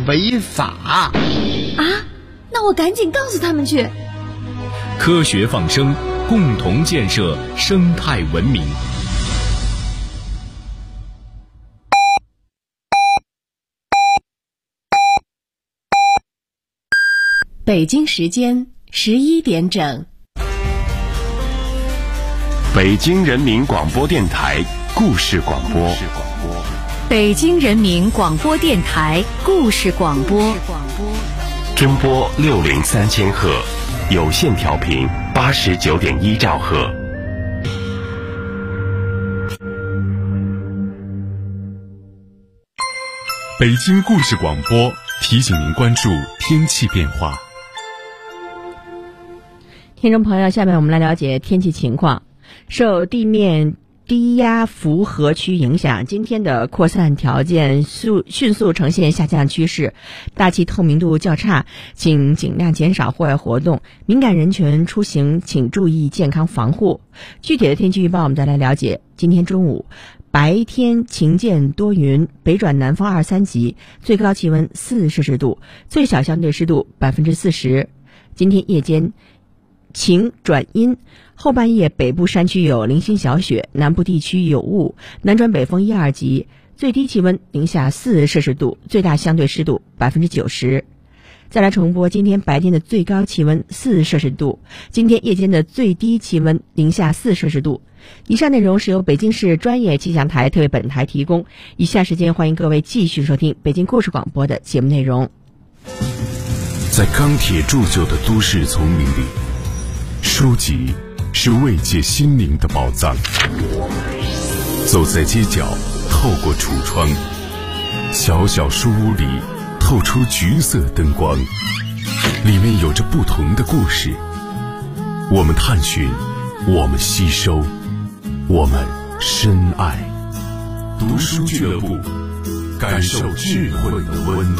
违法啊！ 那我赶紧告诉他们去。 科学放生，共同建设生态文明。 北京时间11点整。 北京人民广播电台故事广播。 北京人民广播电台故事广播。 中波603000赫，有线调频89.1兆赫。 北京故事广播提醒您关注天气变化。 听众朋友，下面我们来了解天气情况。受地面低压符合区影响，今天的扩散条件迅速呈现下降趋势，大气透明度较差，请尽量减少户外活动，敏感人群出行请注意健康防护。具体的天气预报我们再来了解。今天中午白天晴间多云，北转南风2、3级，最高气温4摄氏度，最小相对湿度40%。今天夜间晴转阴，后半夜北部山区有零星小雪，南部地区有雾，南转北风1、2级，最低气温零下4摄氏度，最大相对湿度90%。再来重播今天白天的最高气温4摄氏度，今天夜间的最低气温零下4摄氏度。以上内容是由北京市专业气象台特为本台提供。以下时间欢迎各位继续收听北京故事广播的节目内容。 在钢铁铸就的都市丛林里，书籍是慰藉心灵的宝藏。走在街角，透过橱窗，小小书屋里透出橘色灯光，里面有着不同的故事。我们探寻，我们吸收，我们深爱。读书俱乐部，感受智慧的温度。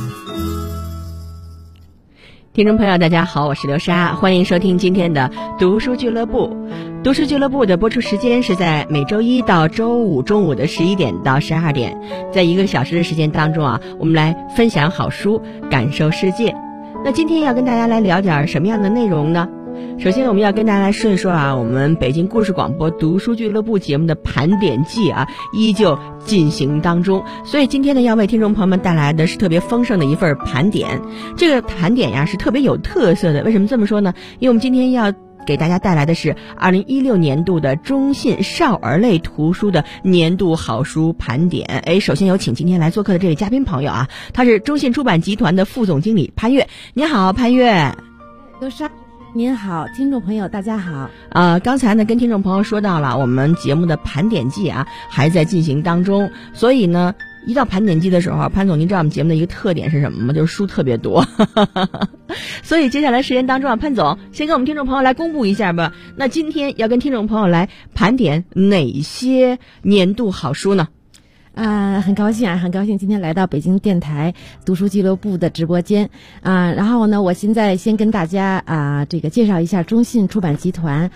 听众朋友大家好，我是刘莎，欢迎收听今天的读书俱乐部。读书俱乐部的播出时间是在每周一到周五中午的11点到12点，在1个小时的时间当中我们来分享好书，感受世界。那今天要跟大家来聊点什么样的内容呢？首先我们要跟大家来说一说我们北京故事广播读书俱乐部节目的盘点季依旧进行当中，所以今天呢要为听众朋友们带来的是特别丰盛的一份盘点。这个盘点是特别有特色的。为什么这么说呢？因为我们今天要给大家带来的是2016年度的中信少儿类图书的年度好书盘点。首先有请今天来做客的这位嘉宾朋友他是中信出版集团的副总经理潘越。您好，潘越。 刘莎您好，听众朋友大家好。 刚才呢跟听众朋友说到了我们节目的盘点季还在进行当中，所以呢一到盘点季的时候，潘总您知道我们节目的一个特点是什么吗？就是书特别多所以接下来时间当中潘总先跟我们听众朋友来公布一下吧。那今天要跟听众朋友来盘点哪些年度好书呢？ 很高兴今天来到北京电台读书俱乐部的直播间然后呢我现在先跟大家这个介绍一下中信出版集团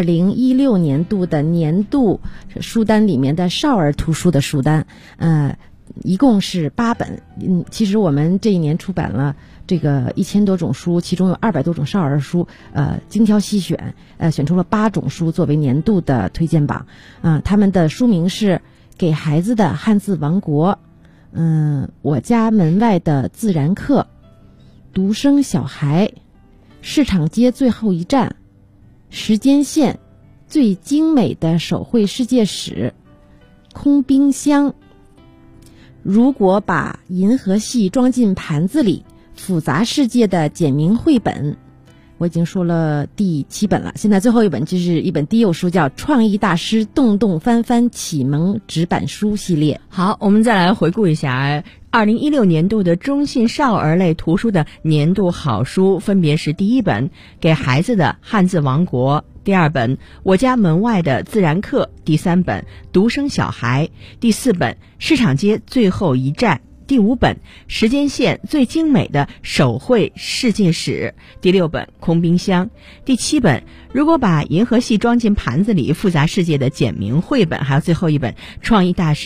2016年度的年度书单里面的少儿图书的书单一共是8本。其实我们这一年出版了这个1000多种书，其中有200多种少儿书，精挑细选，选出了8种书作为年度的推荐榜。他们的书名是给孩子的汉字王国，我家门外的自然课，独生小孩，市场街最后一站，时间线，最精美的手绘世界史，空冰箱，如果把银河系装进盘子里，复杂世界的简明绘本。我已经说了第7本了，现在最后一本就是一本低幼书，叫《创意大师动动翻翻启蒙纸板书系列》。 好，我们再来回顾一下2016年度的中信少儿类图书的年度好书，分别是第1本《给孩子的汉字王国》，第2本《我家门外的自然课》，第3本《独生小孩》，第4本《市场街最后一站》，第5本《时间线最精美的手绘世界史》，第6本《空冰箱》，第7本《如果把银河系装进盘子里复杂世界的简明绘本》，还有最后一本《创意大师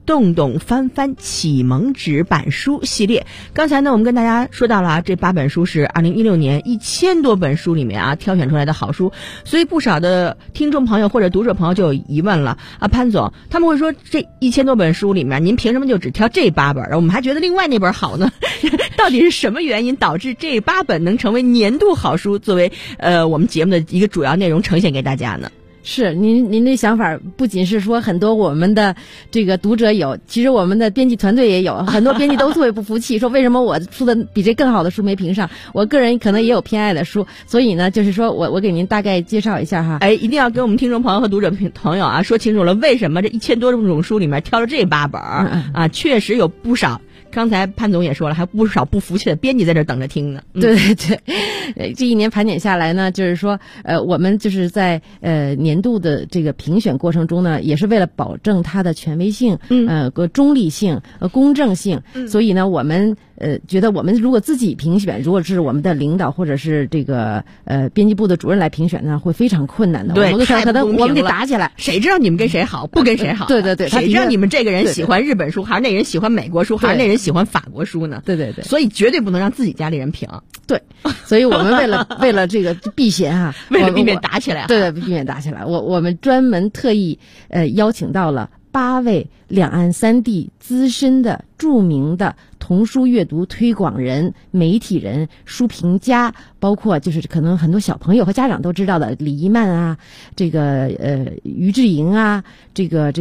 动动翻翻启蒙纸板书系列。刚才呢我们跟大家说到了这8本书是2016年1000多本书里面挑选出来的好书，所以不少的听众朋友或者读者朋友就有疑问了潘总，他们会说这1000多本书里面您凭什么就只挑这8本，我们还觉得另外那本好呢？到底是什么原因导致这8本能成为年度好书，作为我们节目的一个主要内容呈现给大家呢？ 是您这想法不仅是说很多我们的这个读者有，其实我们的编辑团队也有，很多编辑都特别不服气，说为什么我出的比这更好的书没评上？我个人可能也有偏爱的书，所以呢，就是说我给您大概介绍一下哈。 一定要给我们听众朋友和读者朋友说清楚了，为什么这1000多种书里面挑了这8本确实有不少。刚才潘总也说了，还不少不服气的编辑在这等着听呢。 对对对，这一年盘点下来呢，就是说，我们就是在年度的这个评选过程中呢，也是为了保证它的权威性、中立性、公正性，所以呢，我们觉得我们如果自己评选，如果是我们的领导或者是这个编辑部的主任来评选呢，会非常困难的。 对， 可能我们得打起来， 谁知道你们跟谁好，不跟谁好？ 对对对， 谁知道你们这个人喜欢日本书，还是那人喜欢美国书，还是那人喜欢法国书呢？ 对对对， 所以绝对不能让自己家里人评。 对，所以我们为了这个避嫌为了避免打起来， 对，避免打起来，我们专门特意邀请到了8位两岸3地资深的著名的童书阅读推广人、媒体人、书评家，包括就是可能很多小朋友和家长都知道的李一曼啊，这个于志莹啊，这个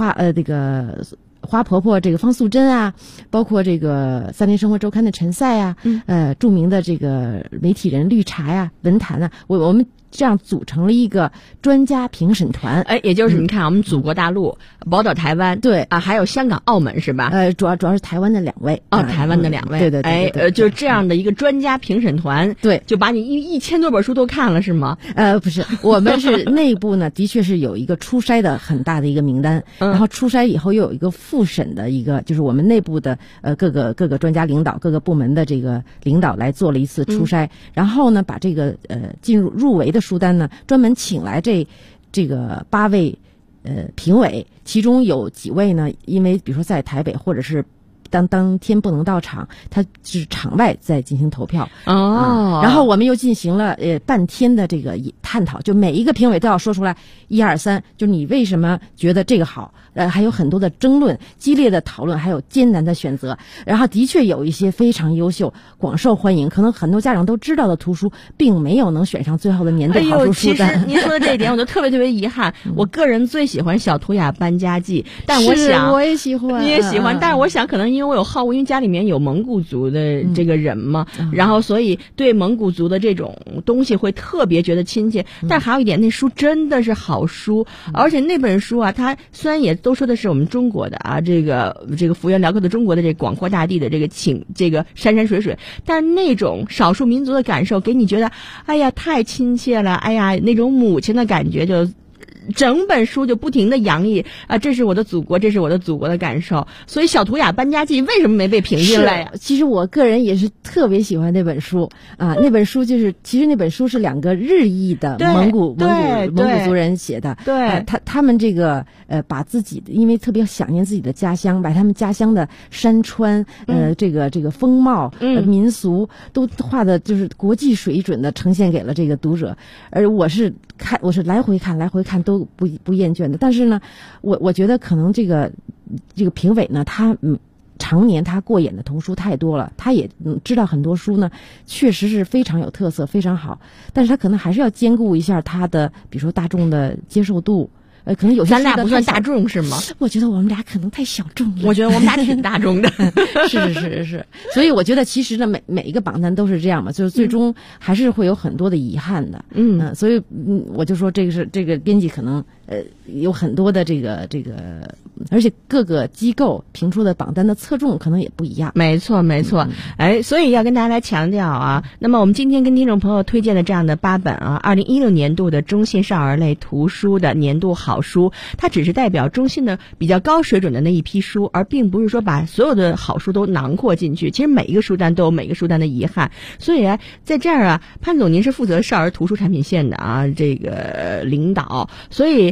花婆婆这个方素珍啊，包括这个3联生活周刊的陈赛啊，著名的这个媒体人绿茶呀、文坛啊，我们这样组成了一个专家评审团。 也就是你看我们祖国大陆、宝岛台湾， 对还有香港、澳门是吧？ 主要是台湾的2位。 台湾的2位。 对对对。 就是这样的一个专家评审团， 对， 就把你1000多本书都看了是吗？ 不是，我们是内部呢，的确是有一个初筛的很大的一个名单，然后初筛以后又有一个复审的一个，就是我们内部的各个专家领导、各个部门的这个领导来做了一次初筛，然后呢，把这个入围的书单呢，专门请来这个8位评委，其中有几位呢，因为比如说在台北或者是当天不能到场，他是场外在进行投票然后我们又进行了半天的这个探讨，就每一个评委都要说出来1、2、3，就你为什么觉得这个好，还有很多的争论、激烈的讨论，还有艰难的选择。然后的确有一些非常优秀、广受欢迎，可能很多家长都知道的图书，并没有能选上最后的年度好书书单。 其实您说的这一点，我就特别遗憾。我个人最喜欢小图雅搬家记，但我想我也喜欢， 你也喜欢，但是我想可能因为我有好恶，因为家里面有蒙古族的这个人嘛，然后所以对蒙古族的这种东西会特别觉得亲切。但还有一点，那书真的是好书，而且那本书它虽然也都说的是我们中国的这个幅员辽阔的中国的这广阔大地的这个山山水水，但是那种少数民族的感受给你觉得哎呀太亲切了，哎呀那种母亲的感觉就整本书就不停的洋溢这是我的祖国，这是我的祖国的感受。所以小图雅搬家记为什么没被评进来呀？ 其实我个人也是特别喜欢那本书那本书就是其实那本书是2个日裔的蒙古族人写的。 对， 他们这个把自己的，因为特别想念自己的家乡，把他们家乡的山川这个风貌民俗都画的就是国际水准的呈现给了这个读者。而我是来回看都不厌倦的。但是呢，我觉得可能这个评委呢，他常年他过眼的童书太多了，他也知道很多书呢确实是非常有特色，非常好，但是他可能还是要兼顾一下他的比如说大众的接受度。可能有些咱俩不算大众是吗？ 我觉得我们俩可能太小众了。 我觉得我们俩挺大众的。 是。所以我觉得其实呢，每一个榜单都是这样嘛，就是最终还是会有很多的遗憾的。所以我就说这个编辑可能有很多的这个，而且各个机构评出的榜单的侧重可能也不一样。 没错。所以要跟大家来强调那么我们今天跟听众朋友推荐的这样的8本2016年度的中信少儿类图书的年度好书，它只是代表中信的比较高水准的那一批书，而并不是说把所有的好书都囊括进去。其实每一个书单都有每个书单的遗憾。所以在这儿潘总您是负责少儿图书产品线的这个领导，所以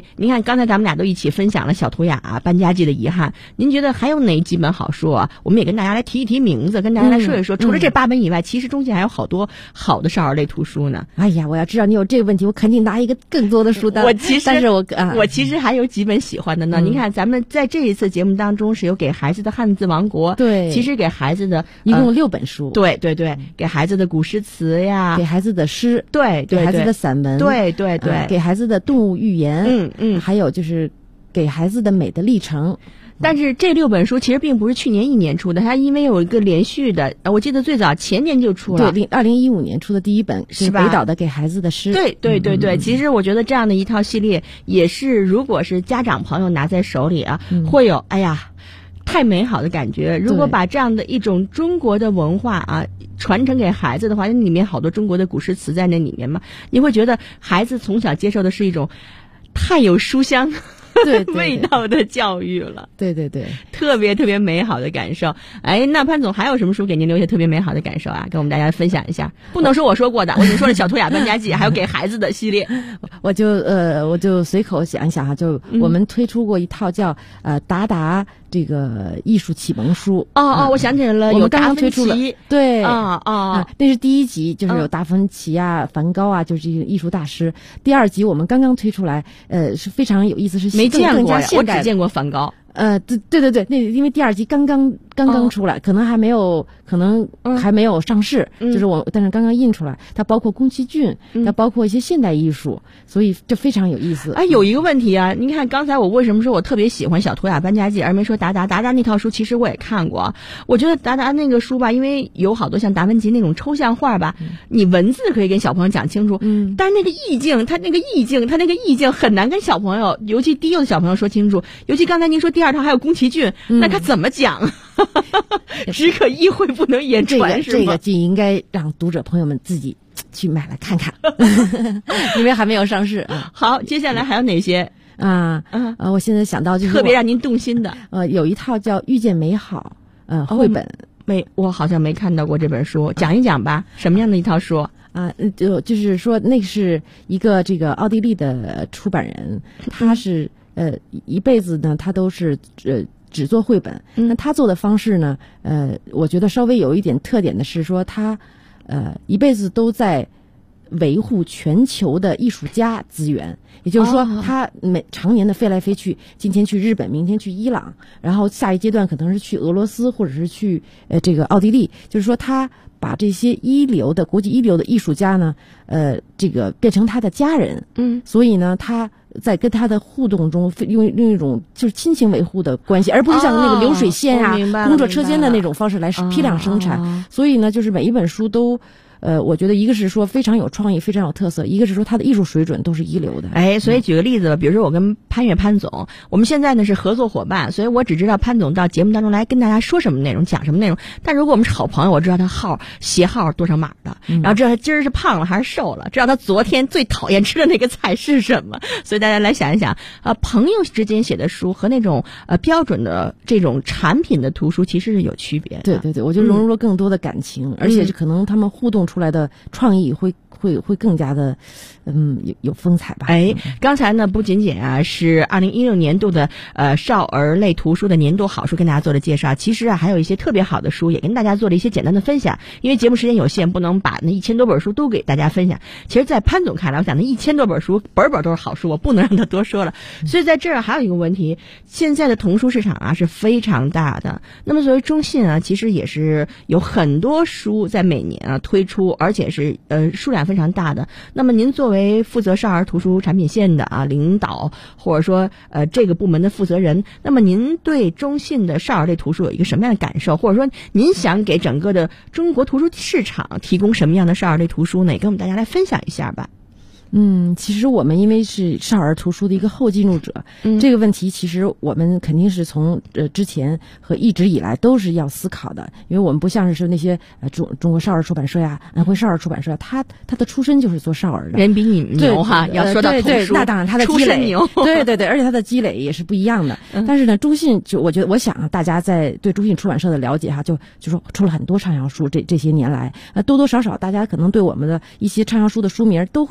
您看刚才咱们俩都一起分享了小图雅搬家记的遗憾，您觉得还有哪几本好书啊？我们也跟大家来提一提名字，跟大家来说一说。除了这8本以外，其实中间还有好多好的少儿类图书呢。 哎呀，我要知道你有这个问题，我肯定拿一个更多的书单。但是我其实还有几本喜欢的呢。您看咱们在这一次节目当中是有给孩子的汉字王国， 对， 其实给孩子的一共6本书， 对，给孩子的古诗词呀， 给孩子的诗， 对， 给孩子的散文， 对， 给孩子的动物寓言，还有就是给孩子的美的历程。 但是这6本书其实并不是去年1年出的，它因为有一个连续的，我记得最早前年就出了， 对，2015年出的第1本是北岛的给孩子的诗。 对，其实我觉得这样的一套系列也是，如果是家长朋友拿在手里啊，会有哎呀太美好的感觉。如果把这样的一种中国的文化啊传承给孩子的话，那里面好多中国的古诗词在那里面嘛，你会觉得孩子从小接受的是一种太有书香对味道的教育了， 对， 特别美好的感受。哎，那潘总还有什么书给您留下特别美好的感受啊？跟我们大家分享一下。不能说我说过的，我已经说了小图雅搬家记，还有给孩子的系列。 我就随口想一想哈，就我们推出过一套叫达达这个艺术启蒙书。 我想起来了，有刚刚推出了，对那是第1集，就是有达芬奇啊、梵高啊，就是这些艺术大师。第2集我们刚刚推出来，是非常有意思，是没见过呀，我只见过梵高。 对，那因为第2集刚刚出来，可能还没有上市，就是但是刚刚印出来，它包括宫崎骏，它包括一些现代艺术，所以这非常有意思。 哎，有一个问题啊，您看刚才我为什么说我特别喜欢小图雅搬家记，而没说达达那套书，其实我也看过。我觉得达达那个书吧，因为有好多像达芬奇那种抽象画吧，你文字可以跟小朋友讲清楚，但是那个意境，他那个意境很难跟小朋友，尤其低幼的小朋友说清楚。尤其刚才您说第2套还有宫崎骏，那他怎么讲？只可意会不能言传，是吗？ 这个就应该让读者朋友们自己去买来看看，因为还没有上市啊。 好，接下来还有哪些我现在想到就是特别让您动心的， 有一套叫《遇见美好》绘本， 我好像没看到过这本书，讲一讲吧，什么样的一套书？ 就是说那是一个这个奥地利的出版人，他是一辈子呢，他都是只做绘本。那他做的方式呢，我觉得稍微有一点特点的是说，他一辈子都在维护全球的艺术家资源，也就是说，他常年的飞来飞去，今天去日本，明天去伊朗，然后下一阶段可能是去俄罗斯或者是去这个奥地利，就是说他把这些国际一流的艺术家呢，这个变成他的家人，所以呢，他在跟他的互动中用一种就是亲情维护的关系，而不是像那个流水线工作车间的那种方式来批量生产。所以呢，就是每一本书都。我觉得一个是说非常有创意，非常有特色，一个是说它的艺术水准都是一流的。 所以举个例子吧，比如说我跟潘总，我们现在呢是合作伙伴，所以我只知道潘总到节目当中来跟大家说什么内容，讲什么内容。但如果我们是好朋友，我知道他鞋号多少码的，然后知道他今儿是胖了还是瘦了，知道他昨天最讨厌吃的那个菜是什么。所以大家来想一想，朋友之间写的书和那种标准的这种产品的图书其实是有区别的。 对，我就融入了更多的感情，而且可能他们互动出来的创意会更加的有风采吧。 刚才呢不仅仅是2016年度的少儿类图书的年度好书跟大家做了介绍，其实还有一些特别好的书也跟大家做了一些简单的分享。因为节目时间有限，不能把那1000多本书都给大家分享。其实在潘总看来，我想那1000多本书本都是好书，我不能让他多说了。所以在这儿还有一个问题，现在的童书市场是非常大的。那么作为中信其实也是有很多书在每年推出，而且是数量非常大的。那么您作为负责少儿图书产品线的领导，或者说这个部门的负责人，那么您对中信的少儿类图书有一个什么样的感受，或者说您想给整个的中国图书市场提供什么样的少儿类图书呢？也跟我们大家来分享一下吧。 其实我们因为是少儿图书的一个后进入者，这个问题其实我们肯定是从之前和一直以来都是要思考的，因为我们不像是说那些中国少儿出版社呀、安徽少儿出版社，他的出身就是做少儿的， 人比你牛哈。要说到图书， 那当然他的积累牛，对，而且他的积累也是不一样的。但是呢，中信我想大家在对中信出版社的了解就说出了很多畅销书，这些年来多多少少大家可能对我们的一些畅销书的书名都会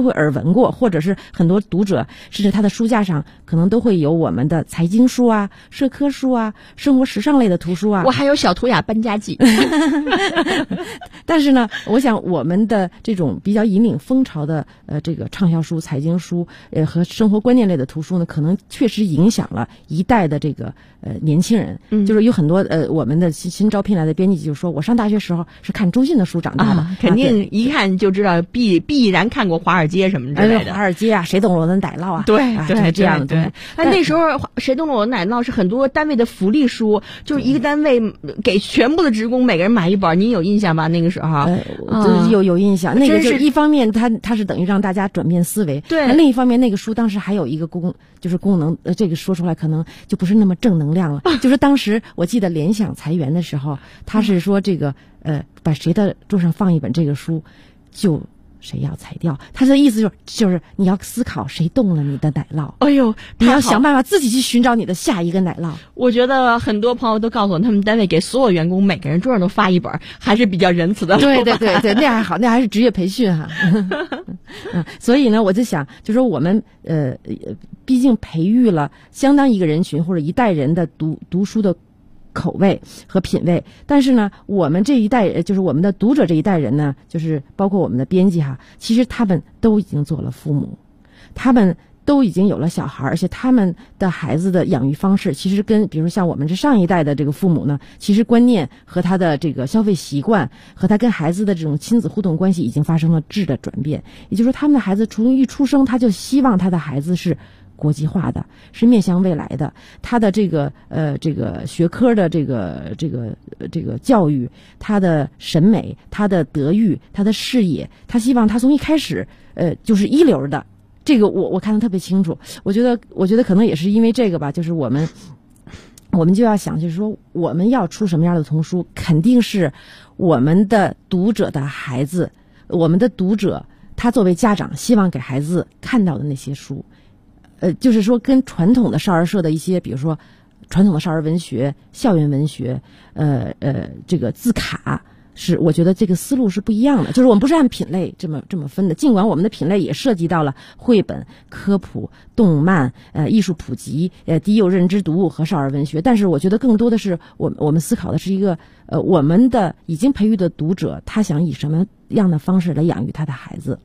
都会耳闻过，或者是很多读者甚至他的书架上可能都会有我们的财经书啊、社科书啊、生活时尚类的图书啊。 我还有小图雅搬家记。 但是呢，我想我们的这种比较引领风潮的这个畅销书、财经书和生活观念类的图书呢，可能确实影响了一代的这个年轻人。就是有很多我们的新招聘来的编辑就说，我上大学时候是看中信的书长大的， 肯定一看就知道必然看过华尔街什么之类的。 华尔街啊，谁懂我的奶酪啊？ 对对， 这样的东西。 那时候谁懂我的奶酪是很多单位的福利书，就是一个单位给全部的职工每个人买一本，您有印象吧？那个时候有印象。那个就是一方面它是等于让大家转变思维， 对。 另一方面，那个书当时还有一个功能，这个说出来可能就不是那么正能量了。就是当时我记得联想裁员的时候，他是说这个把谁的桌上放一本这个书，就谁要裁掉。他的意思就是你要思考谁动了你的奶酪。 哎呦， 你要想办法自己去寻找你的下一个奶酪。 我觉得很多朋友都告诉我，他们单位给所有员工每个人桌上都发一本，还是比较仁慈的。 对，那还好，那还是职业培训哈。所以呢，我就想，就说我们毕竟培育了相当一个人群或者一代人的读书的口味和品味，但是呢，我们这一代就是我们的读者这一代人呢，就是包括我们的编辑哈，其实他们都已经做了父母，他们都已经有了小孩，而且他们的孩子的养育方式，其实跟比如像我们这上一代的这个父母呢，其实观念和他的这个消费习惯和他跟孩子的这种亲子互动关系已经发生了质的转变。也就是说，他们的孩子从一出生，他就希望他的孩子是国际化的，是面向未来的，他的这个学科的这个教育，他的审美，他的德育，他的视野，他希望他从一开始就是一流的。这个我看得特别清楚。我觉得可能也是因为这个吧，就是我们就要想，就是说我们要出什么样的童书，肯定是我们的读者的孩子，我们的读者他作为家长希望给孩子看到的那些书。就是说跟传统的少儿社的一些，比如说传统的少儿文学、校园文学，这个字卡，是我觉得这个思路是不一样的。就是我们不是按品类这么分的，尽管我们的品类也涉及到了绘本、科普、动漫、艺术普及、低幼认知读物和少儿文学，但是我觉得更多的是我们思考的是一个我们的已经培育的读者，他想以什么样的方式来养育他的孩子。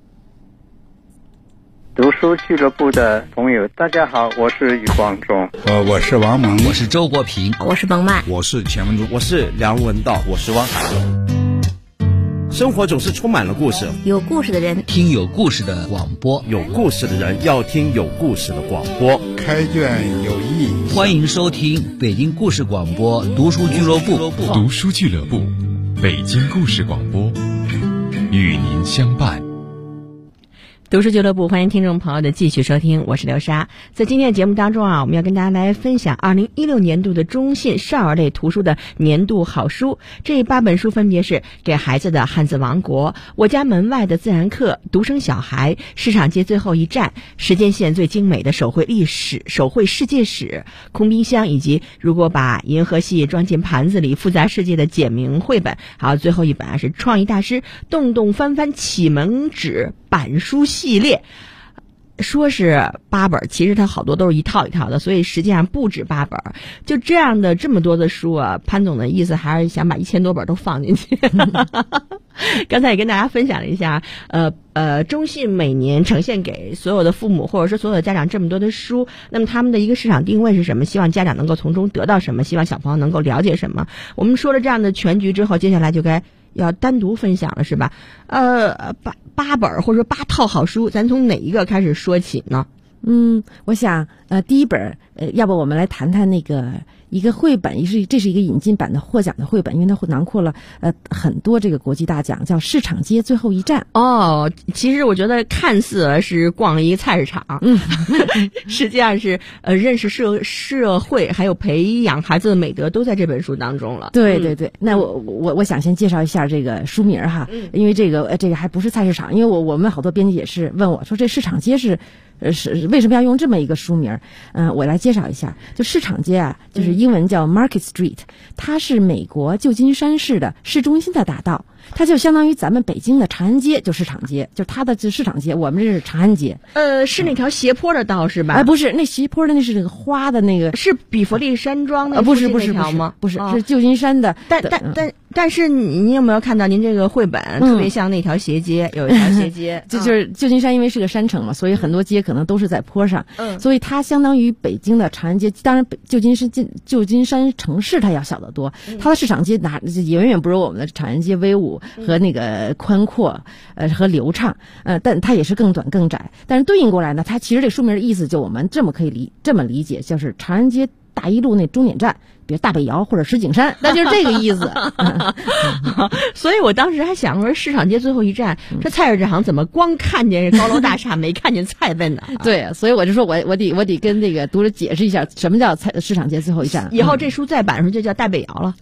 读书俱乐部的朋友，大家好，我是余光中。 我是王蒙， 我是周国平， 我是彭曼， 我是钱文忠，我是梁文道，我是汪海。生活总是充满了故事， 有故事的人听有故事的广播， 有故事的人要听有故事的广播。 开卷有益， 欢迎收听北京故事广播读书俱乐部。 读书俱乐部，北京故事广播，与您相伴。 读书俱乐部，欢迎听众朋友的继续收听，我是刘莎。在今天的节目当中啊，我们要跟大家来分享2016年度的中信少儿类图书的年度好书。这8本书分别是给孩子的汉字王国、我家门外的自然课、独生小孩、市场街最后一站、时间线最精美的手绘历史、手绘世界史、空冰箱，以及如果把银河系装进盘子里复杂世界的简明绘本。还有最后一本啊是创意大师动动翻翻启蒙纸板书系列，说是8本，其实它好多都是一套一套的，所以实际上不止8本。就这样的这么多的书啊，潘总的意思还是想把1000多本都放进去。刚才也跟大家分享了一下，中信每年呈现给所有的父母或者说所有的家长这么多的书，那么他们的一个市场定位是什么？希望家长能够从中得到什么？希望小朋友能够了解什么？我们说了这样的全局之后，接下来就该要单独分享了，是吧？8本或者说8套好书，咱从哪一个开始说起呢？ 我想第一本要不我们来谈谈那个一个绘本，这是一个引进版的获奖的绘本，因为它囊括了很多这个国际大奖，叫《市场街最后一站》。 哦，其实我觉得看似是逛了一个菜市场，实际上是认识社会还有培养孩子的美德都在这本书当中了。 对对对，那我想先介绍一下这个书名哈，因为这个还不是菜市场，因为我们好多编辑也是问我说这市场街是是为什么要用这么一个书名？我来介绍一下，就市场街啊，就是英文叫 Market Street， 它是美国旧金山市的市中心的大道。它就相当于咱们北京的长安街，就市场街，就它的就市场街，我们这是长安街。 是那条斜坡的道是吧？ 哎，不是，那斜坡的那是这个花的那个， 是比佛利山庄那不是条吗？ 不是，是旧金山的。 但是您有没有看到您这个绘本特别像那条斜街，有一条斜街， 就是旧金山因为是个山城嘛，所以很多街可能都是在坡上，所以它相当于北京的长安街。当然，旧金山城市它要小得多，它的市场街远远不如我们的长安街威武和那个宽阔，和流畅，但它也是更短更窄。但是对应过来呢，它其实这书名的意思就我们这么理解，就是长安街大一路那终点站，比如大北窑或者石景山，那就是这个意思。 所以我当时还想说，市场街最后一站，这菜市场怎么光看见高楼大厦，没看见菜在哪？ 对，所以我就说我得跟这个读者解释一下，什么叫市场街最后一站。 以后这书再版的时候就叫大北窑了。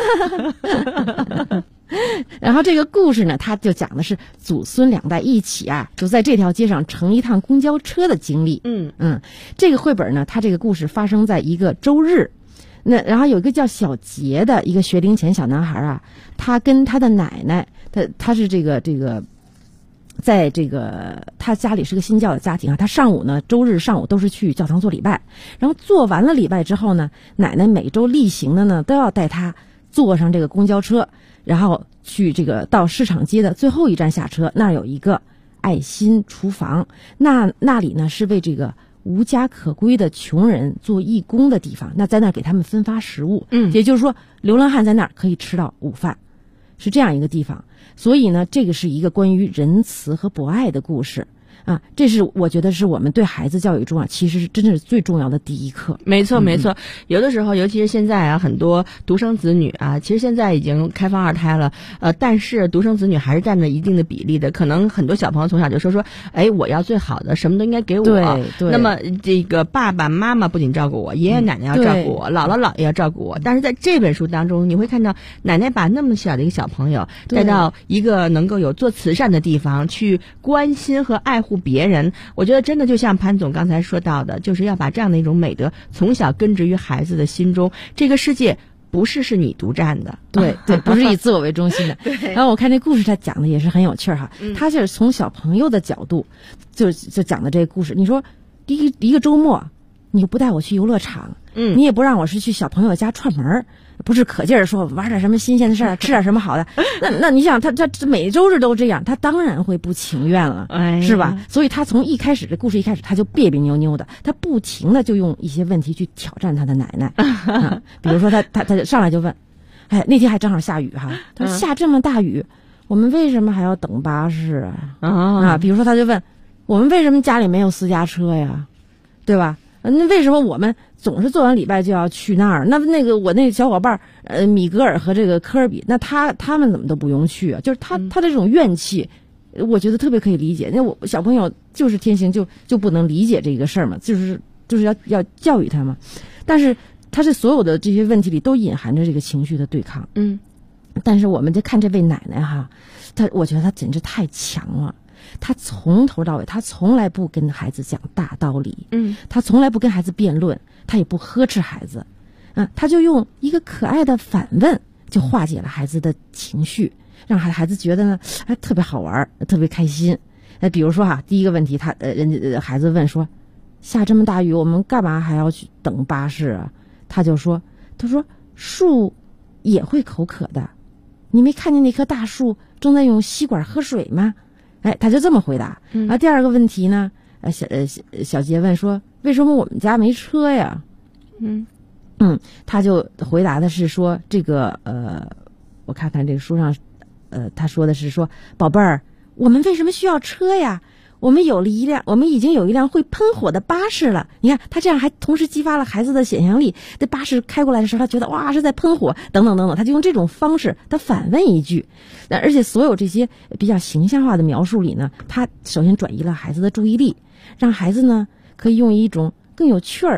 然后这个故事呢，它就讲的是祖孙两代一起啊，就在这条街上乘一趟公交车的经历。这个绘本呢，它这个故事发生在一个周日。然后有一个叫小杰的一个学龄前小男孩啊，他跟他的奶奶，他是这个在这个他家里是个新教的家庭啊，他周日上午都是去教堂做礼拜，然后做完了礼拜之后呢，奶奶每周例行的呢都要带他坐上这个公交车，然后去这个到市场街的最后一站下车，那儿有一个爱心厨房，那里呢是为这个无家可归的穷人做义工的地方，那在那儿给他们分发食物，也就是说流浪汉在那儿可以吃到午饭，是这样一个地方。所以呢，这个是一个关于仁慈和博爱的故事啊，这是我觉得是我们对孩子教育中啊，其实是真正是最重要的第一课。 没错，有的时候，尤其是现在啊，很多独生子女啊，其实现在已经开放二胎了，但是独生子女还是占着一定的比例的。可能很多小朋友从小就说，哎，我要最好的，什么都应该给我。 对。 那么这个爸爸妈妈不仅照顾我，爷爷奶奶要照顾我，姥姥姥爷要照顾我。但是在这本书当中，你会看到奶奶把那么小的一个小朋友带到一个能够有做慈善的地方，去关心和爱护别人。我觉得真的就像潘总刚才说到的，就是要把这样的一种美德从小根植于孩子的心中。这个世界不是你独占的， 对，不是以自我为中心的。然后我看这故事他讲的也是很有趣哈，他是从小朋友的角度就讲的这个故事。你说一个周末你不带我去游乐场，你也不让我是去小朋友家串门，不是可劲儿说玩点什么新鲜的事儿，吃点什么好的，那你想他每周日都这样，他当然会不情愿了，是吧？所以他从这故事一开始他就别别扭扭的，他不停的就用一些问题去挑战他的奶奶，比如说他上来就问，哎，那天还正好下雨哈，他说下这么大雨，我们为什么还要等巴士啊？比如说他就问，我们为什么家里没有私家车呀？对吧？那为什么我们总是做完礼拜就要去那儿？那个我那个小伙伴米格尔和这个科尔比，那他们怎么都不用去啊？就是他的这种怨气，我觉得特别可以理解。那我小朋友就是天性就不能理解这个事儿嘛，就是要教育他嘛。但是他这所有的这些问题里都隐含着这个情绪的对抗。但是我们就看这位奶奶哈，我觉得她简直太强了。他从头到尾，他从来不跟孩子讲大道理，他从来不跟孩子辩论，他也不呵斥孩子，他就用一个可爱的反问，就化解了孩子的情绪，让孩子觉得呢，特别好玩，特别开心。比如说哈，第一个问题，孩子问说，下这么大雨，我们干嘛还要去等巴士啊？他说树也会口渴的，你没看见那棵大树正在用吸管喝水吗？他就这么回答。第二个问题呢，小杰问说，为什么我们家没车呀？他就回答的是说，这个我看看这个书上，他说的是说，宝贝儿，我们为什么需要车呀？我们已经有一辆会喷火的巴士了。你看，他这样还同时激发了孩子的想象力。这巴士开过来的时候，他觉得哇是在喷火，等等等等，他就用这种方式，他反问一句。而且所有这些比较形象化的描述里呢，他首先转移了孩子的注意力，让孩子呢可以用一种更有趣儿、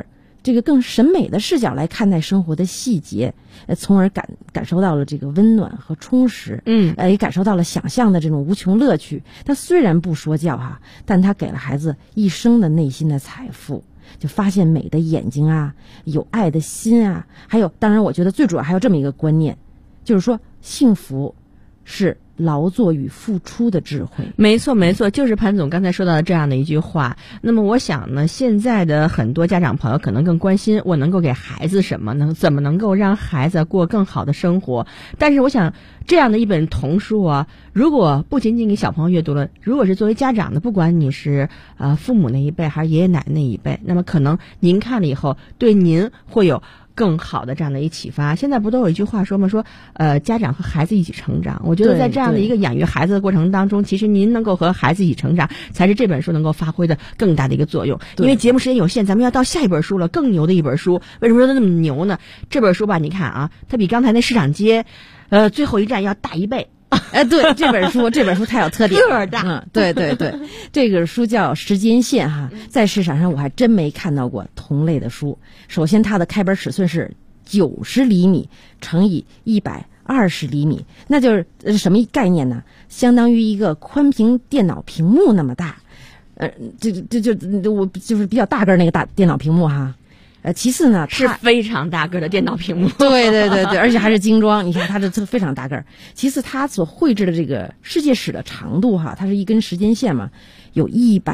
这个更审美的视角来看待生活的细节，从而感受到了这个温暖和充实，也感受到了想象的这种无穷乐趣。他虽然不说教哈，但他给了孩子一生的内心的财富，就发现美的眼睛啊，有爱的心啊，还有，当然我觉得最主要还有这么一个观念，就是说幸福是劳作与付出的智慧。 没错没错，就是潘总刚才说到的这样的一句话。那么我想呢，现在的很多家长朋友可能更关心我能够给孩子什么呢？怎么能够让孩子过更好的生活？但是我想这样的一本童书啊，如果不仅仅给小朋友阅读了，如果是作为家长的，不管你是父母那一辈还是爷爷奶奶那一辈，那么可能您看了以后对您会有更好的这样的一启发。现在不都有一句话说吗？说家长和孩子一起成长。我觉得在这样的一个养育孩子的过程当中，其实您能够和孩子一起成长，才是这本书能够发挥的更大的一个作用。因为节目时间有限，咱们要到下一本书了，更牛的一本书。为什么说它那么牛呢？这本书吧，你看啊，它比刚才那市场街最后一站要大1倍。 对，这本书太有特点了， 个儿大。 对，这个书叫《时间线》哈，在市场上我还真没看到过同类的书。首先，它的开本尺寸是90厘米乘以120厘米，那就是什么概念呢？相当于一个宽屏电脑屏幕那么大。我就是比较大个那个大电脑屏幕哈。其次呢， 是非常大个的电脑屏幕。 对，而且还是精装。你看它这非常大个。其次，它所绘制的这个世界史的长度哈，它是一根时间线嘛，有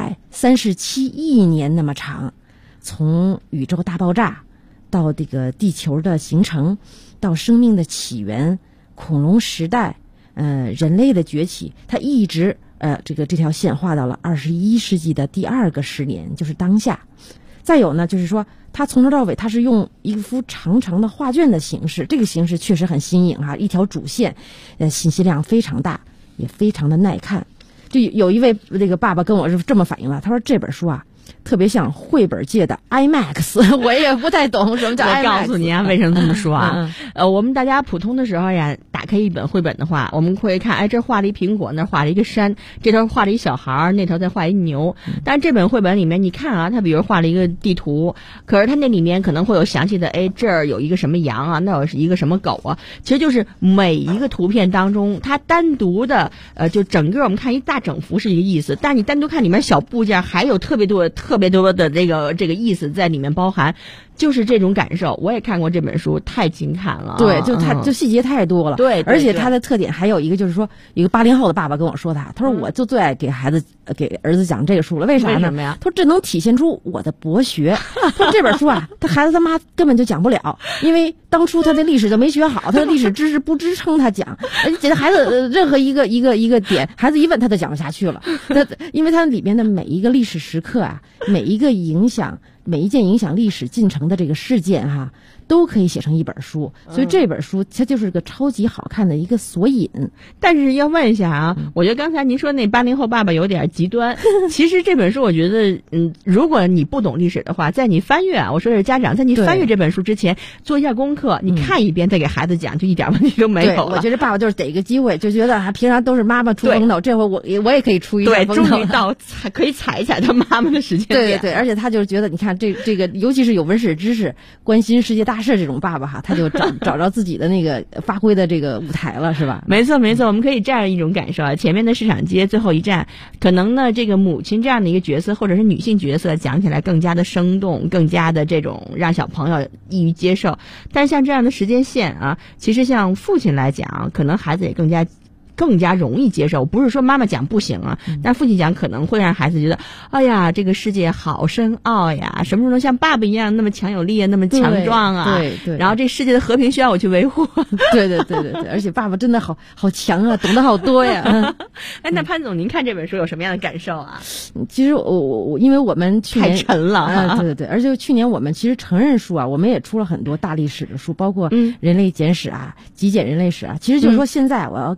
137亿年那么长，从宇宙大爆炸到这个地球的形成，到生命的起源、恐龙时代、人类的崛起，它一直这条线画到了21世纪的第2个10年，就是当下。再有呢，就是说它从头到尾它是用一幅长长的画卷的形式，这个形式确实很新颖哈，一条主线，信息量非常大，也非常的耐看。就有一位这个爸爸跟我是这么反映了，他说这本书啊特别像绘本界的 IMAX， 我也不太懂什么叫 IMAX。 我告诉您啊，为什么这么说啊？我们大家普通的时候呀，打开一本绘本的话，我们会看，这画了一苹果，那画了一个山，这头画了一小孩，那头再画一牛。但是这本绘本里面，你看啊，它比如画了一个地图，可是它那里面可能会有详细的，这儿有一个什么羊啊，那有一个什么狗啊，其实就是每一个图片当中，它单独的，就整个我们看一大整幅是一个意思，但你单独看里面小部件，还有特别多的这个意思在里面包含，就是这种感受。我也看过这本书，太精看了。 对，就它就细节太多了。 对， 而且它的特点还有一个就是说，一个80后的爸爸跟我说他说我就最爱给儿子讲这个书了，为啥呢？ 为什么呀？ 他说这能体现出我的博学。他说这本书啊，他孩子他妈根本就讲不了，因为当初他的历史就没学好，他的历史知识不支撑他讲，而且孩子任何一个点，孩子一问他都讲不下去了。因为它里面的每一个历史时刻啊，每一件影响历史进程的这个事件哈，都可以写成一本书。所以这本书它就是个超级好看的一个索引。 但是要问一下啊，我觉得刚才您说那80后爸爸有点极端。其实这本书我觉得，如果你不懂历史的话，在你翻阅啊，我说的是家长，在你翻阅这本书之前做一下功课，你看一遍再给孩子讲，就一点问题都没有了。 我觉得爸爸就是逮个机会，就觉得平常都是妈妈出风头，这回我也可以出一下风头。 对，终于到可以踩一踩他妈妈的时间点。 对，而且他就是觉得，你看这个，尤其是有文史知识、关心世界大事这种爸爸哈，他就找着自己的那个发挥的这个舞台了，是吧？ 没错，我们可以这样一种感受啊，前面的市场街最后一站，可能呢这个母亲这样的一个角色，或者是女性角色，讲起来更加的生动，更加的这种让小朋友易于接受。但是像这样的时间线啊，其实像父亲来讲，可能孩子也更加容易接受。不是说妈妈讲不行啊，但父亲讲可能会让孩子觉得，哎呀，这个世界好深奥呀，什么时候能像爸爸一样那么强有力啊，那么强壮啊？ 对。 然后这世界的和平需要我去维护。 对，而且爸爸真的好强啊，懂得好多呀。 那潘总，您看这本书有什么样的感受啊？ 其实我因为我们去年太沉了啊， 对，而且去年我们其实成人书啊，我们也出了很多大历史的书，包括人类简史啊、极简人类史啊。其实就是说，现在我要给大家讲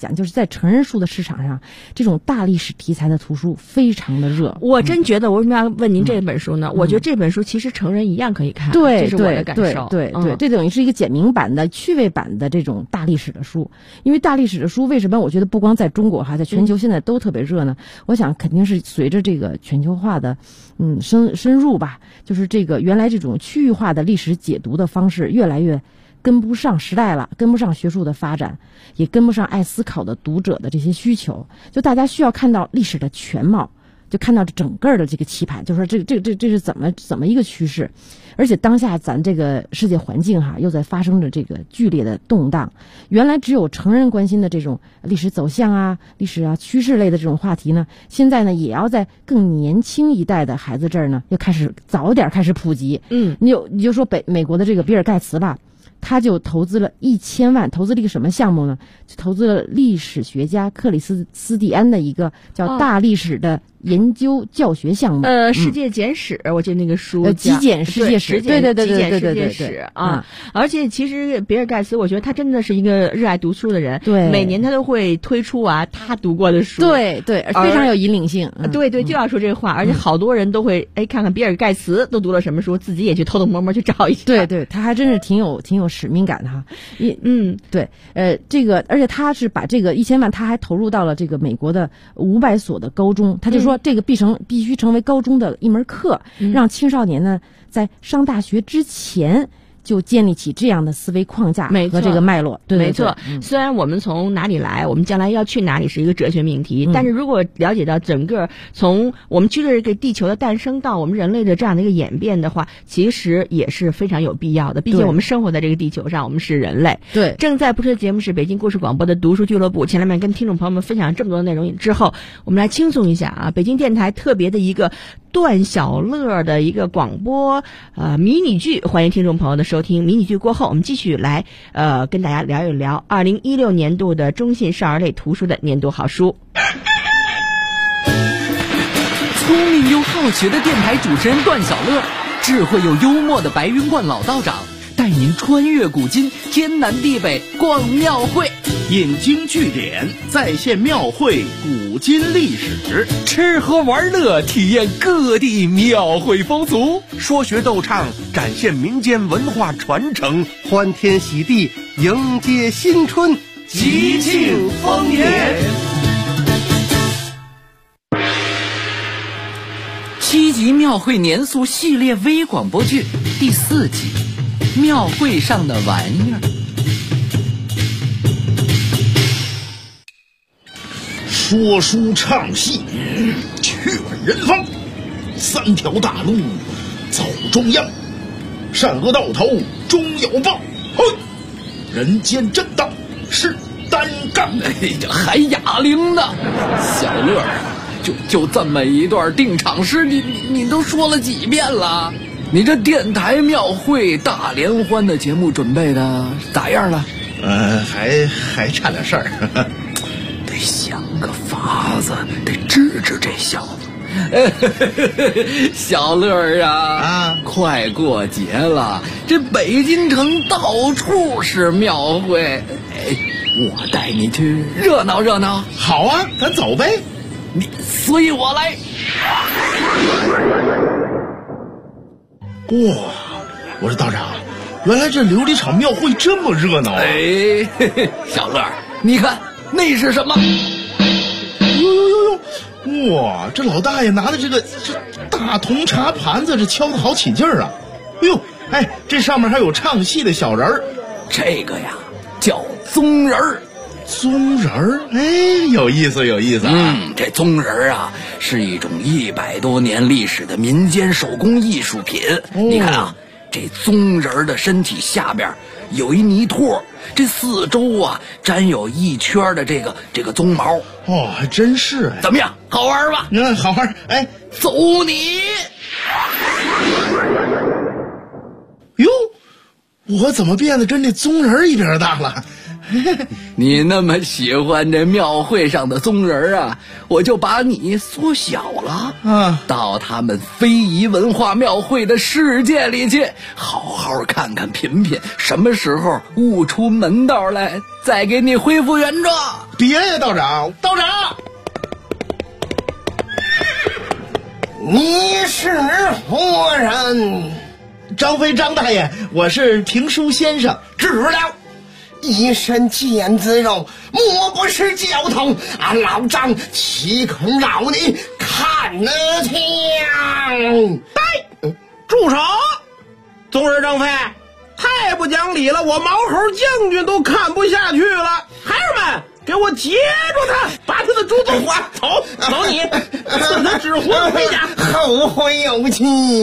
感，就是在成人书的市场上，这种大历史题材的图书非常的热。 我真觉得，我为什么要问您这本书呢？我觉得这本书其实成人一样可以看， 对， 这是我的感受。 对，这等于是一个简明版的、趣味版的这种大历史的书。因为大历史的书，为什么我觉得不光在中国在全球现在都特别热呢？我想肯定是随着这个全球化的深入吧，就是这个原来这种区域化的历史解读的方式越来越跟不上时代了，跟不上学术的发展，也跟不上爱思考的读者的这些需求。就大家需要看到历史的全貌，就看到整个的这个棋盘，就说这是怎么一个趋势。而且当下咱这个世界环境又在发生着这个剧烈的动荡。原来只有成人关心的这种历史走向历史趋势类的这种话题呢，现在呢也要在更年轻一代的孩子这儿呢，要早点开始普及。你就说美国的这个比尔盖茨吧，他就投资了1000万，投资了一个什么项目呢？就投资了历史学家克里斯蒂安的一个叫大历史的研究教学项目。 世界简史，我记得那个书极简世界史，对， 而且其实比尔盖茨，我觉得他真的是一个热爱读书的人。 对， 每年他都会推出他读过的书。 对，非常有引领性。 对，就要说这话，而且好多人都会看看比尔盖茨都读了什么书，自己也去偷偷摸摸去找一下。 对，他还真是挺有使命感的对，这个而且他是把这个1000万，他还投入到了这个美国的500所的高中，他就说这个必须成为高中的一门课，让青少年呢在上大学之前就建立起这样的思维框架和这个脉络。对， 没错。虽然我们从哪里来，我们将来要去哪里是一个哲学命题，但是如果了解到整个从我们居住这个地球的诞生到我们人类的这样的一个演变的话，其实也是非常有必要的。毕竟我们生活在这个地球上，我们是人类。 对， 正在播出的节目是北京故事广播的读书俱乐部。前两面跟听众朋友们分享这么多的内容之后，我们来轻松一下北京电台特别的一个段小乐的一个广播迷你剧，欢迎听众朋友的收听。迷你剧过后，我们继续来跟大家聊一聊2016年度的中信少儿类图书的年度好书。 聪明又好学的电台主持人段小乐，智慧又幽默的白云观老道长，带您穿越古今，天南地北逛庙会， 引经据典，再现庙会古今历史， 吃喝玩乐，体验各地庙会风俗， 说学逗唱，展现民间文化传承，欢天喜地，迎接新春，吉庆丰年。 7集庙会年俗系列微广播剧第4集，庙会上的玩意儿。 说书唱戏，劝人方，3条大路走中央，善恶到头终有报。人间正道是单干。 还哑铃呢，小乐就这么一段定场诗，你都说了几遍了？你这电台庙会大联欢的节目准备的咋样了？ 还差点事儿。 得想个法子，得治这小子。小乐啊，快过节了，这北京城到处是庙会，我带你去热闹热闹。 好啊，咱走呗。 你随我来。 哇，我说道长，原来这琉璃厂庙会这么热闹啊！ 小乐，你看那是什么？ 呦，哇，这老大爷拿的这大铜茶盘子，这敲得好起劲儿啊！这上面还有唱戏的小人儿， 这个呀叫宗人儿。 宗人儿，有意思啊！ 这宗人儿啊，是一种100多年历史的民间手工艺术品。你看啊，这宗人儿的身体下边有一泥托，这四周啊沾有一圈的这个鬃毛。 还真是。 怎么样，好玩吧？ 好玩。 走你！ 哟，我怎么变得跟这宗人一边大了？ 你那么喜欢这庙会上的宗人啊，我就把你缩小了到他们非遗文化庙会的世界里去，好好看看品品，什么时候悟出门道来，再给你恢复原状。 别呀，道长，道长， 你是何人？ 张飞，张大爷，我是评书先生。 知了，一身腱子肉，莫不是教头？俺老张岂肯饶你看了枪？ 住手！宗人张飞，太不讲理了！我毛猴将军都看不下去了。孩儿们，给我截住他，把他的猪头划走！走你，赐他纸魂回家。 后会有期。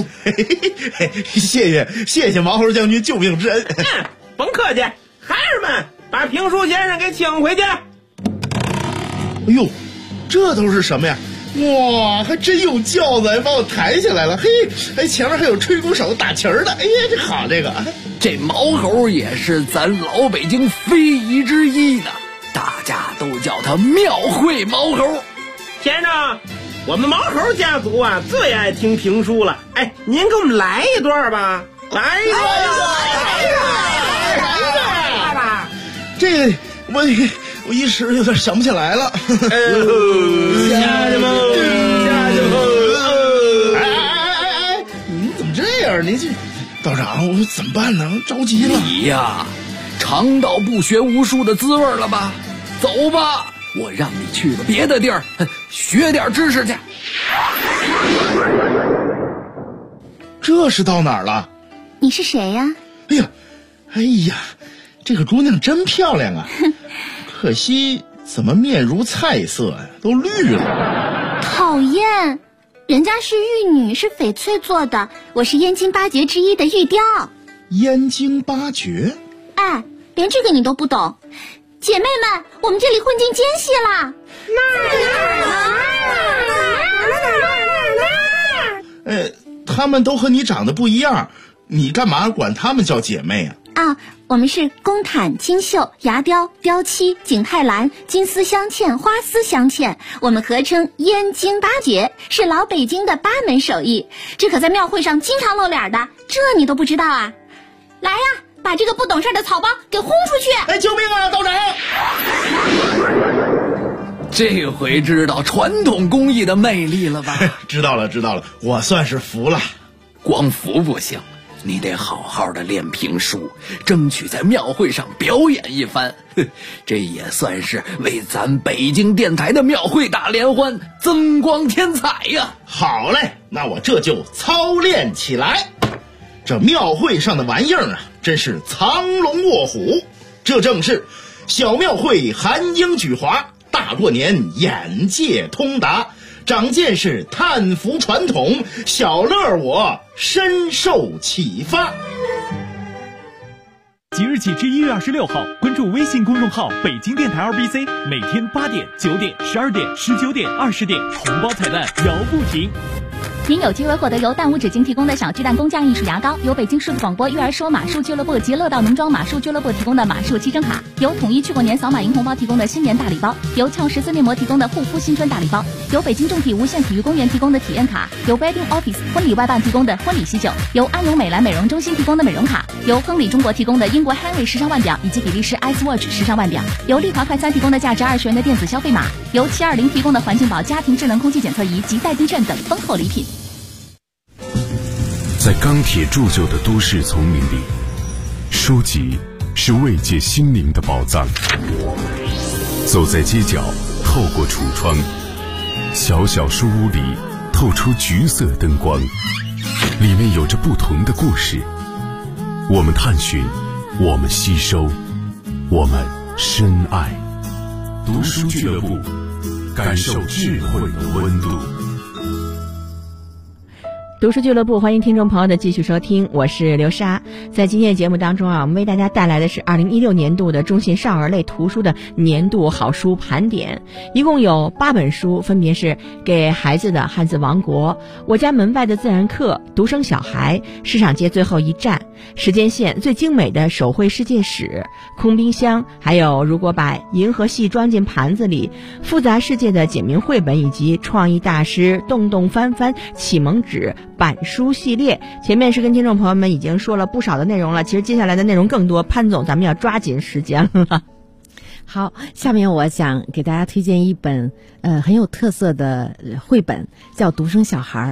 谢谢毛猴将军救命之恩。 甭客气，孩儿们，把评书先生给请回去。 哎呦，这都是什么呀？哇，还真有轿子，把我抬起来了。嘿，哎，前面还有吹鼓手打旗儿的。哎呀，这好， 这毛猴也是咱老北京非遗之一呢，大家都叫他庙会毛猴。 先生，我们毛猴家族啊最爱听评书了。哎，您给我们来一段吧，来一段吧。 这我一时有点想不起来了。 家人们， 哎，你怎么这样？你这道长，我怎么办呢？着急了。 你呀，尝到不学无术的滋味了吧？走吧，我让你去个别的地儿，学点知识去。 这是到哪儿了？ 你是谁呀？ 哎呀，这个姑娘真漂亮啊！可惜怎么面如菜色呀，都绿了。 讨厌，人家是玉女，是翡翠做的，我是燕京八绝之一的玉雕。 燕京八绝？ 哎，连这个你都不懂？姐妹们，我们这里混进奸细了。 他们都和你长得不一样，你干嘛管他们叫姐妹啊？ 我们是宫坦、金绣、牙雕、雕漆、景泰蓝、金丝镶嵌、花丝镶嵌，我们合称燕京八绝，是老北京的8门手艺，这可在庙会上经常露脸的，这你都不知道啊？来呀，把这个不懂事的草包给轰出去！ 哎，救命啊，道长！ 这回知道传统工艺的魅力了吧？ 知道了，我算是服了。 光服不行，你得好好的练评书，争取在庙会上表演一番。这也算是为咱北京电台的庙会大联欢增光添彩呀。 好嘞，那我这就操练起来。这庙会上的玩意儿啊，真是藏龙卧虎。这正是小庙会含英举华，大过年眼界通达，长见识探伏传统，小乐我深受启发。 即日起至1月26号，关注微信公众号北京电台2BC， 每天8点、9点、12点、19点、20点，红包彩蛋摇不停。 您有机会获得由蛋屋纸巾提供的小巨蛋工匠艺术牙膏，由北京数字广播育儿说马术俱乐部及乐道农庄马术俱乐部提供的马术7张卡，由统一去过年扫码赢红包提供的新年大礼包，由俏14面膜提供的护肤新春大礼包，由北京众体无限体育公园提供的体验卡，由 Wedding Office 婚礼外办提供的婚礼喜酒，由安永美兰美容中心提供的美容卡，由亨利中国提供的英国 Henry 时尚腕表以及比利时 Ice Watch 时尚腕表，由丽华快餐提供的价值20元的电子消费码，由720提供的环境宝家庭智能空气检测仪及代金券等丰厚礼品。 在钢铁铸就的都市丛林里，书籍是慰藉心灵的宝藏。走在街角，透过橱窗，小小书屋里透出橘色灯光，里面有着不同的故事。我们探寻，我们吸收，我们深爱。读书俱乐部，感受智慧的温度。 读书俱乐部，欢迎听众朋友的继续收听，我是刘莎。在今天的节目当中啊，我们为大家带来的是2016年度的中信少儿类图书的年度好书盘点，一共有8本书，分别是给孩子的《汉字王国》、我家门外的自然课、独生小孩、市场街最后一站、时间线最精美的手绘世界史、空冰箱，还有如果把银河系装进盘子里、复杂世界的简明绘本，以及创意大师动动翻翻启蒙纸板书系列。前面是跟听众朋友们已经说了不少的内容了，其实接下来的内容更多，潘总咱们要抓紧时间了。 好，下面我想给大家推荐一本很有特色的绘本，叫《独生小孩》。